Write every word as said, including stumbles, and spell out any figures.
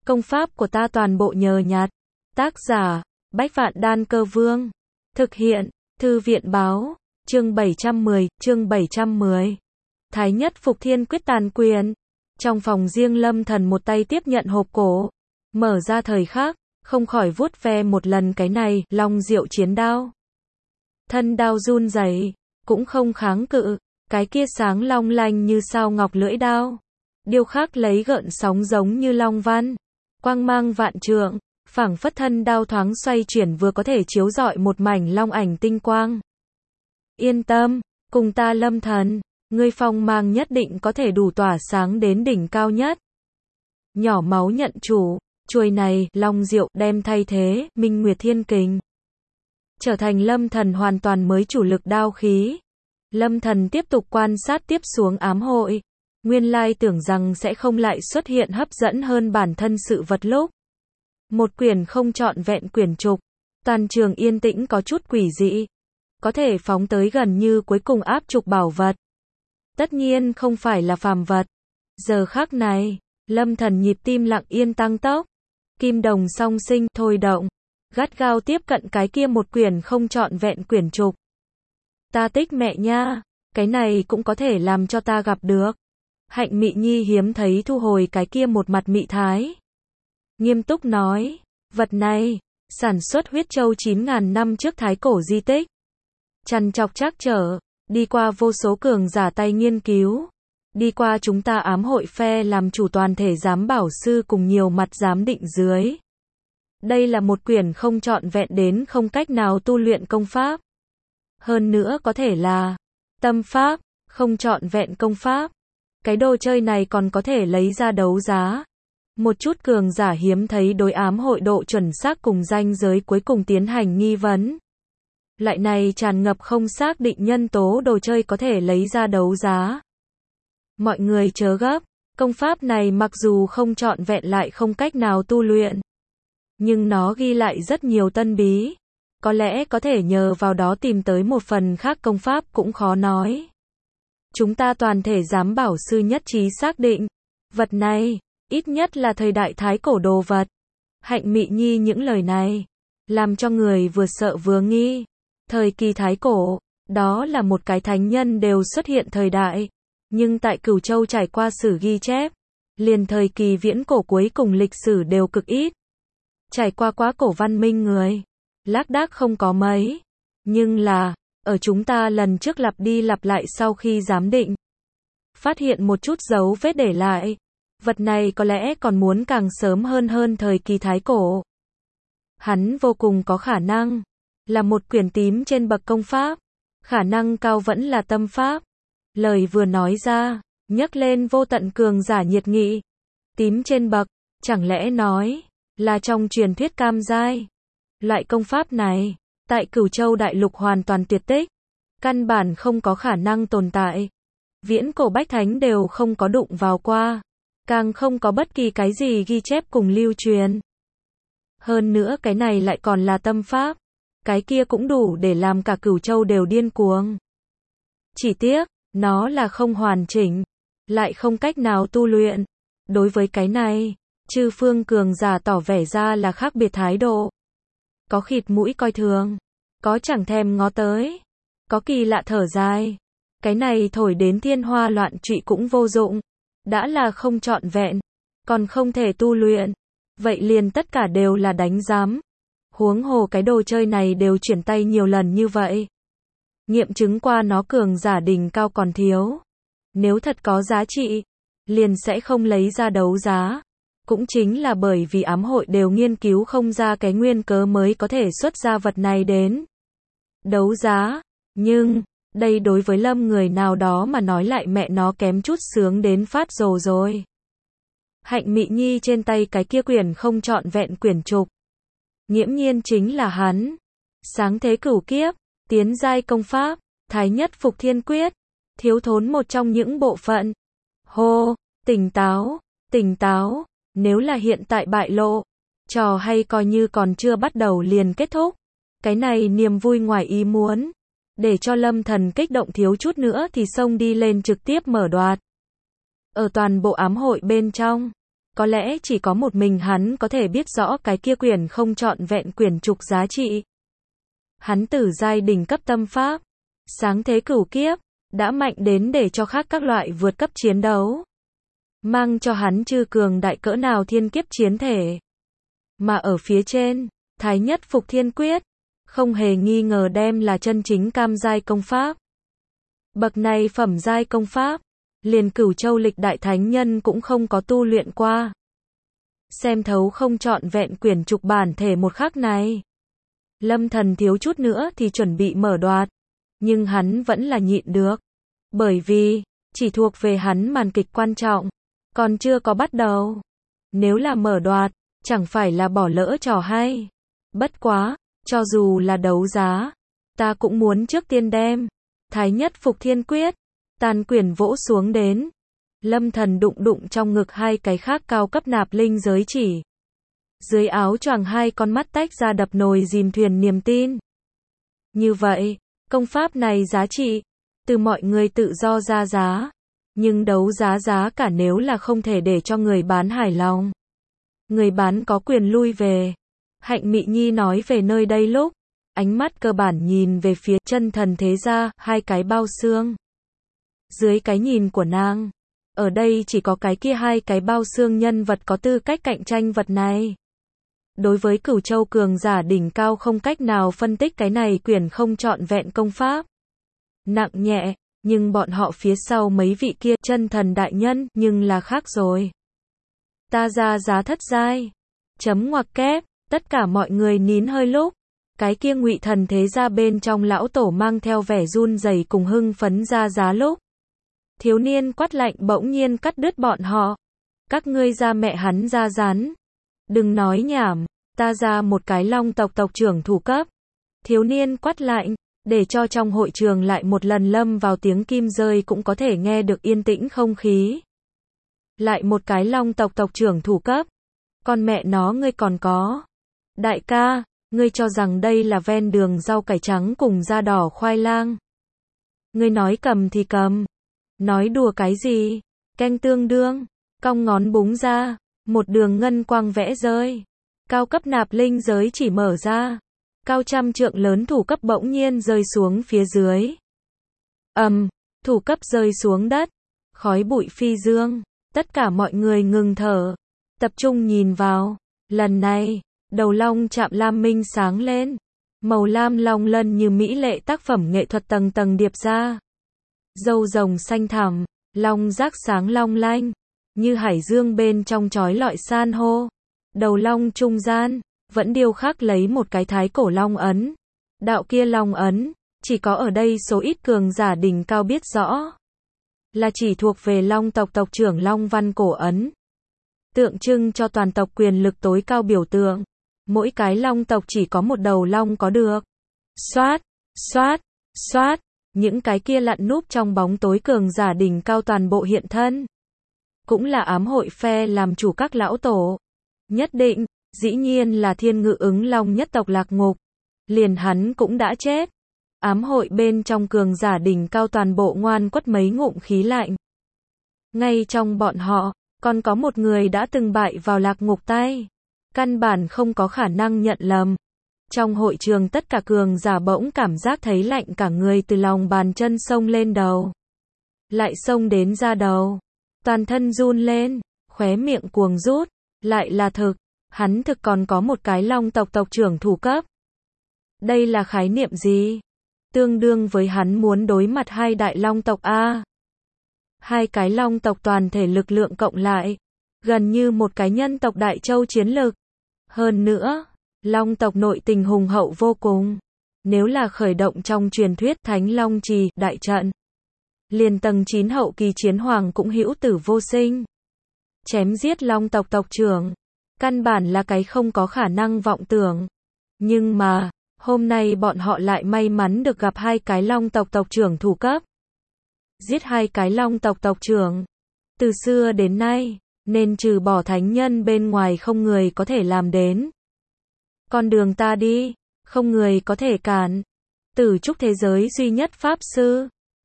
Công pháp của ta toàn bộ nhờ nhặt. Tác giả, Bách Vạn Đan Cơ Vương. Thực hiện, Thư viện Báo. Chương bảy trăm mười, chương bảy trăm mười. Thái nhất Phục Thiên Quyết tàn quyền. Trong phòng riêng Lâm Thần một tay tiếp nhận hộp cổ. Mở ra thời khắc, không khỏi vuốt ve một lần cái này, long diệu chiến đao. Thân đao run rẩy, cũng không kháng cự, cái kia sáng long lanh như sao ngọc lưỡi đao. Điêu khắc lấy gợn sóng giống như long văn. Quang mang vạn trượng, phảng phất thân đao thoáng xoay chuyển vừa có thể chiếu rọi một mảnh long ảnh tinh quang. Yên tâm, cùng ta Lâm Thần, ngươi phong mang nhất định có thể đủ tỏa sáng đến đỉnh cao nhất. Nhỏ máu nhận chủ, chuôi này, long diệu, đem thay thế, Minh Nguyệt Thiên Kình. Trở thành Lâm Thần hoàn toàn mới chủ lực đao khí. Lâm Thần tiếp tục quan sát tiếp xuống ám hội. Nguyên lai tưởng rằng sẽ không lại xuất hiện hấp dẫn hơn bản thân sự vật lúc. Một quyển không trọn vẹn quyển trục. Toàn trường yên tĩnh có chút quỷ dị. Có thể phóng tới gần như cuối cùng áp trục bảo vật. Tất nhiên không phải là phàm vật. Giờ khắc này, Lâm Thần nhịp tim lặng yên tăng tốc. Kim đồng song sinh thôi động. Gắt gao tiếp cận cái kia một quyển không trọn vẹn quyển trục. Ta tích mẹ nha, cái này cũng có thể làm cho ta gặp được. Hạnh Mị Nhi hiếm thấy thu hồi cái kia một mặt mị thái. Nghiêm túc nói, vật này, sản xuất huyết châu chín ngàn năm trước thái cổ di tích. Trằn trọc trắc trở, đi qua vô số cường giả tay nghiên cứu. Đi qua chúng ta ám hội phe làm chủ toàn thể giám bảo sư cùng nhiều mặt giám định dưới. Đây là một quyển không trọn vẹn đến không cách nào tu luyện công pháp. Hơn nữa có thể là tâm pháp, không trọn vẹn công pháp. Cái đồ chơi này còn có thể lấy ra đấu giá. Một chút cường giả hiếm thấy đối ám hội độ chuẩn xác cùng ranh giới cuối cùng tiến hành nghi vấn. Lại này tràn ngập không xác định nhân tố đồ chơi có thể lấy ra đấu giá. Mọi người chớ gấp, công pháp này mặc dù không trọn vẹn lại không cách nào tu luyện. Nhưng nó ghi lại rất nhiều tân bí. Có lẽ có thể nhờ vào đó tìm tới một phần khác công pháp cũng khó nói. Chúng ta toàn thể giám bảo sư nhất trí xác định. Vật này, ít nhất là thời đại thái cổ đồ vật. Hạnh Mị Nhi những lời này, làm cho người vừa sợ vừa nghi. Thời kỳ thái cổ, đó là một cái thánh nhân đều xuất hiện thời đại. Nhưng tại Cửu Châu trải qua sử ghi chép. Liền thời kỳ viễn cổ cuối cùng lịch sử đều cực ít. Trải qua quá cổ văn minh người. Lác đác không có mấy. Nhưng là, ở chúng ta lần trước lặp đi lặp lại sau khi giám định. Phát hiện một chút dấu vết để lại. Vật này có lẽ còn muốn càng sớm hơn hơn thời kỳ thái cổ. Hắn vô cùng có khả năng. Là một quyển tím trên bậc công pháp. Khả năng cao vẫn là tâm pháp. Lời vừa nói ra, nhấc lên vô tận cường giả nhiệt nghị. Tím trên bậc, chẳng lẽ nói, là trong truyền thuyết cam giai. Loại công pháp này, tại Cửu Châu đại lục hoàn toàn tuyệt tích. Căn bản không có khả năng tồn tại. Viễn cổ bách thánh đều không có đụng vào qua. Càng không có bất kỳ cái gì ghi chép cùng lưu truyền. Hơn nữa cái này lại còn là tâm pháp. Cái kia cũng đủ để làm cả Cửu Châu đều điên cuồng. Chỉ tiếc, nó là không hoàn chỉnh. Lại không cách nào tu luyện. Đối với cái này, chư phương cường giả tỏ vẻ ra là khác biệt thái độ. Có khịt mũi coi thường. Có chẳng thèm ngó tới. Có kỳ lạ thở dài. Cái này thổi đến thiên hoa loạn trụy cũng vô dụng. Đã là không trọn vẹn. Còn không thể tu luyện. Vậy liền tất cả đều là đánh giám. Huống hồ cái đồ chơi này đều chuyển tay nhiều lần như vậy. Nghiệm chứng qua nó cường giả đỉnh cao còn thiếu. Nếu thật có giá trị, liền sẽ không lấy ra đấu giá. Cũng chính là bởi vì ám hội đều nghiên cứu không ra cái nguyên cớ mới có thể xuất ra vật này đến đấu giá. Nhưng, đây đối với Lâm người nào đó mà nói lại mẹ nó kém chút sướng đến phát rồ rồi. Hạnh Mị Nhi trên tay cái kia quyển không trọn vẹn quyển trục. Nghiễm nhiên chính là hắn. Sáng thế cửu kiếp, tiến giai công pháp, thái nhất Phục Thiên Quyết. Thiếu thốn một trong những bộ phận. Hô, tỉnh táo, tỉnh táo. Nếu là hiện tại bại lộ, trò hay coi như còn chưa bắt đầu liền kết thúc. Cái này niềm vui ngoài ý muốn. Để cho Lâm Thần kích động thiếu chút nữa thì xông đi lên trực tiếp mở đoạt. Ở toàn bộ ám hội bên trong, Có lẽ chỉ có một mình hắn có thể biết rõ cái kia quyển không trọn vẹn quyển trục giá trị. Hắn tử giai đỉnh cấp tâm pháp, sáng thế cửu kiếp, đã mạnh đến để cho khác các loại vượt cấp chiến đấu. Mang cho hắn chư cường đại cỡ nào thiên kiếp chiến thể. Mà ở phía trên, Thái Nhất Phục Thiên Quyết, không hề nghi ngờ đem là chân chính cam giai công pháp. Bậc này phẩm giai công pháp, liền Cửu Châu lịch đại thánh nhân cũng không có tu luyện qua. Xem thấu không trọn vẹn quyển trục bản thể một khắc này. Lâm Thần thiếu chút nữa thì chuẩn bị mở đoạt, nhưng hắn vẫn là nhịn được. Bởi vì, chỉ thuộc về hắn màn kịch quan trọng, còn chưa có bắt đầu. Nếu là mở đoạt, chẳng phải là bỏ lỡ trò hay. Bất quá, cho dù là đấu giá, ta cũng muốn trước tiên đem Thái Nhất Phục Thiên Quyết, tàn quyển vỗ xuống đến. Lâm Thần đụng đụng trong ngực hai cái khác cao cấp nạp linh giới chỉ. Dưới áo choàng hai con mắt tách ra đập nồi dìm thuyền niềm tin. Như vậy, công pháp này giá trị, từ mọi người tự do ra giá. Nhưng đấu giá giá cả nếu là không thể để cho người bán hài lòng. Người bán có quyền lui về. Hạnh Mị Nhi nói về nơi đây lúc, ánh mắt cơ bản nhìn về phía chân thần thế gia, hai cái bao xương. Dưới cái nhìn của nàng, ở đây chỉ có cái kia hai cái bao xương nhân vật có tư cách cạnh tranh vật này. Đối với Cửu Châu cường giả đỉnh cao không cách nào phân tích cái này quyển không trọn vẹn công pháp. Nặng nhẹ, nhưng bọn họ phía sau mấy vị kia chân thần đại nhân nhưng là khác rồi. Ta ra giá thất giai. Chấm ngoặc kép, tất cả mọi người nín hơi lúc. Cái kia Ngụy thần thế gia bên trong lão tổ mang theo vẻ run rẩy cùng hưng phấn ra giá lúc. Thiếu niên quát lạnh bỗng nhiên cắt đứt bọn họ. Các ngươi ra mẹ hắn ra rán. Đừng nói nhảm, ta ra một cái long tộc tộc trưởng thủ cấp. Thiếu niên quát lạnh, để cho trong hội trường lại một lần lâm vào tiếng kim rơi cũng có thể nghe được yên tĩnh không khí. Lại một cái long tộc tộc trưởng thủ cấp. Con mẹ nó ngươi còn có. Đại ca, ngươi cho rằng đây là ven đường rau cải trắng cùng da đỏ khoai lang. Ngươi nói cầm thì cầm. Nói đùa cái gì? Canh tương đương, cong ngón búng ra, một đường ngân quang vẽ rơi. Cao cấp nạp linh giới chỉ mở ra. Cao trăm trượng lớn thủ cấp bỗng nhiên rơi xuống phía dưới. Ầm, um, thủ cấp rơi xuống đất. Khói bụi phi dương. Tất cả mọi người ngừng thở. Tập trung nhìn vào. Lần này, đầu long chạm lam minh sáng lên. Màu lam long lân như mỹ lệ tác phẩm nghệ thuật tầng tầng điệp ra. Râu rồng xanh thẳm, long rác sáng long lanh, như hải dương bên trong chói lọi san hô. Đầu long trung gian, vẫn điêu khắc lấy một cái thái cổ long ấn. Đạo kia long ấn, chỉ có ở đây số ít cường giả đỉnh cao biết rõ. Là chỉ thuộc về long tộc tộc trưởng Long Văn cổ ấn. Tượng trưng cho toàn tộc quyền lực tối cao biểu tượng. Mỗi cái long tộc chỉ có một đầu long có được. Xoát, xoát, xoát. Những cái kia lặn núp trong bóng tối cường giả đỉnh cao toàn bộ hiện thân. Cũng là ám hội phe làm chủ các lão tổ. Nhất định, dĩ nhiên là thiên ngự ứng long nhất tộc Lạc Ngục. Liền hắn cũng đã chết. Ám hội bên trong cường giả đỉnh cao toàn bộ ngoan quất mấy ngụm khí lạnh. Ngay trong bọn họ, còn có một người đã từng bại vào Lạc Ngục tay. Căn bản không có khả năng nhận lầm. Trong hội trường tất cả cường giả bỗng cảm giác thấy lạnh cả người từ lòng bàn chân xông lên đầu. Lại xông đến da đầu. Toàn thân run lên, khóe miệng cuồng rút. Lại là thực, hắn thực còn có một cái long tộc tộc trưởng thủ cấp. Đây là khái niệm gì? Tương đương với hắn muốn đối mặt hai đại long tộc A. Hai cái long tộc toàn thể lực lượng cộng lại. Gần như một cái nhân tộc đại châu chiến lực. Hơn nữa, long tộc nội tình hùng hậu vô cùng. Nếu là khởi động trong truyền thuyết Thánh Long Trì, đại trận. Liền tầng chín hậu kỳ chiến hoàng cũng hữu tử vô sinh. Chém giết long tộc tộc trưởng. Căn bản là cái không có khả năng vọng tưởng. Nhưng mà, hôm nay bọn họ lại may mắn được gặp hai cái long tộc tộc trưởng thủ cấp. Giết hai cái long tộc tộc trưởng. Từ xưa đến nay, nên trừ bỏ thánh nhân bên ngoài không người có thể làm đến. Con đường ta đi, không người có thể cản. Tử trúc thế giới duy nhất pháp sư.